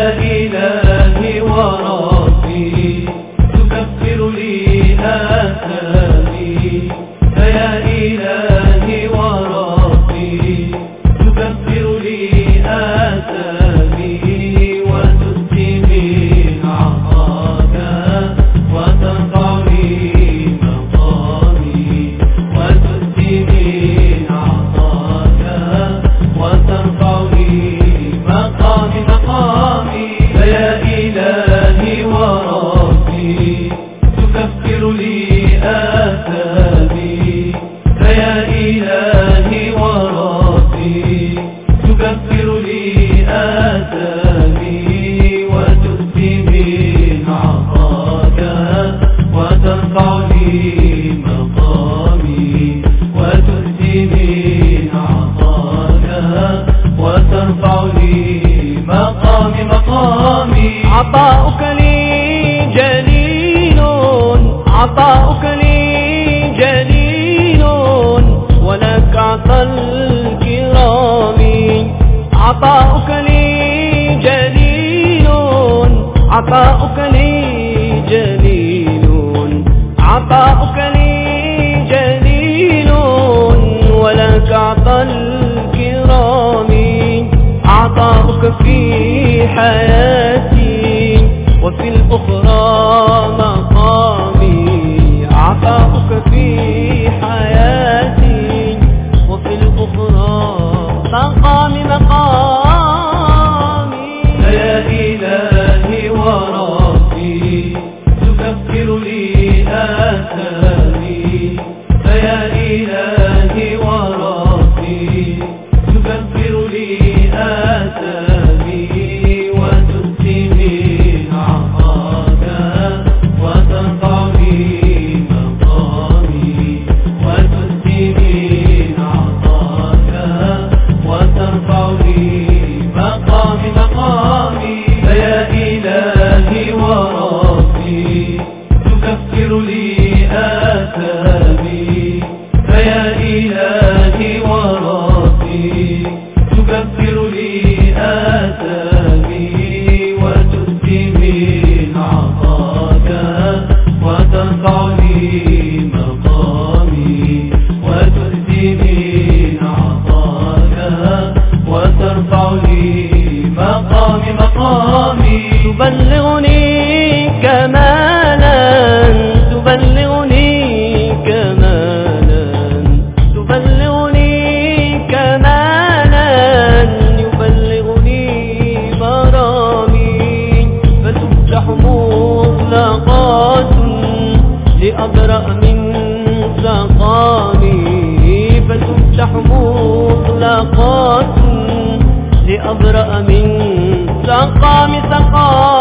فيا إلهي وربي تكفر لي آثامي، فيا إلهي وربي تكفر لي آثامي، وتؤتي من عطاك وترفع لي مقامي، وتؤتي من عطاك وترفع لي مقامي. فيا إلهي وربي تكفر لي آثامي، فيا إلهي وربي تكفر لي آثامي، وتؤتي من عطاك وترفع لي مقامي، وتؤتي من عطاك وترفع لي مقامي. عطاؤك لي جليل، عطاؤك لي جليل، ولك عطى الكرام. عطاؤك لي جليل، عطاؤك لي جليل، عطاؤك لي جليل، ولك عطى الكرام. عطاؤك في حياتي وفي الأخرى مقامي، عطاؤك في حياتي وفي الأخرى مقامي. فيا إلهي وربي تكفر لي آثامي، فيا إلهي وربي تكفر لي آثامي، وتؤتي من عطاك وترفع لي مقامي، وتؤتي من عطاك وترفع لي مقامي. فيا إلهي وربي تكفر لي آثامي، فيا إلهي وربي تكفر لي آثامي، وتؤتي من عطاك وترفع لي مقامي، وتؤتي من عطاك وترفع لي مقامي. تبلغني كمالا، تبلغني كمالا، تبلغني كمالا، يبلغني مرامي. فتفتح مطلقات لأبرأ من سقامي، فتفتح مطلقات لأبرأ من سقامي.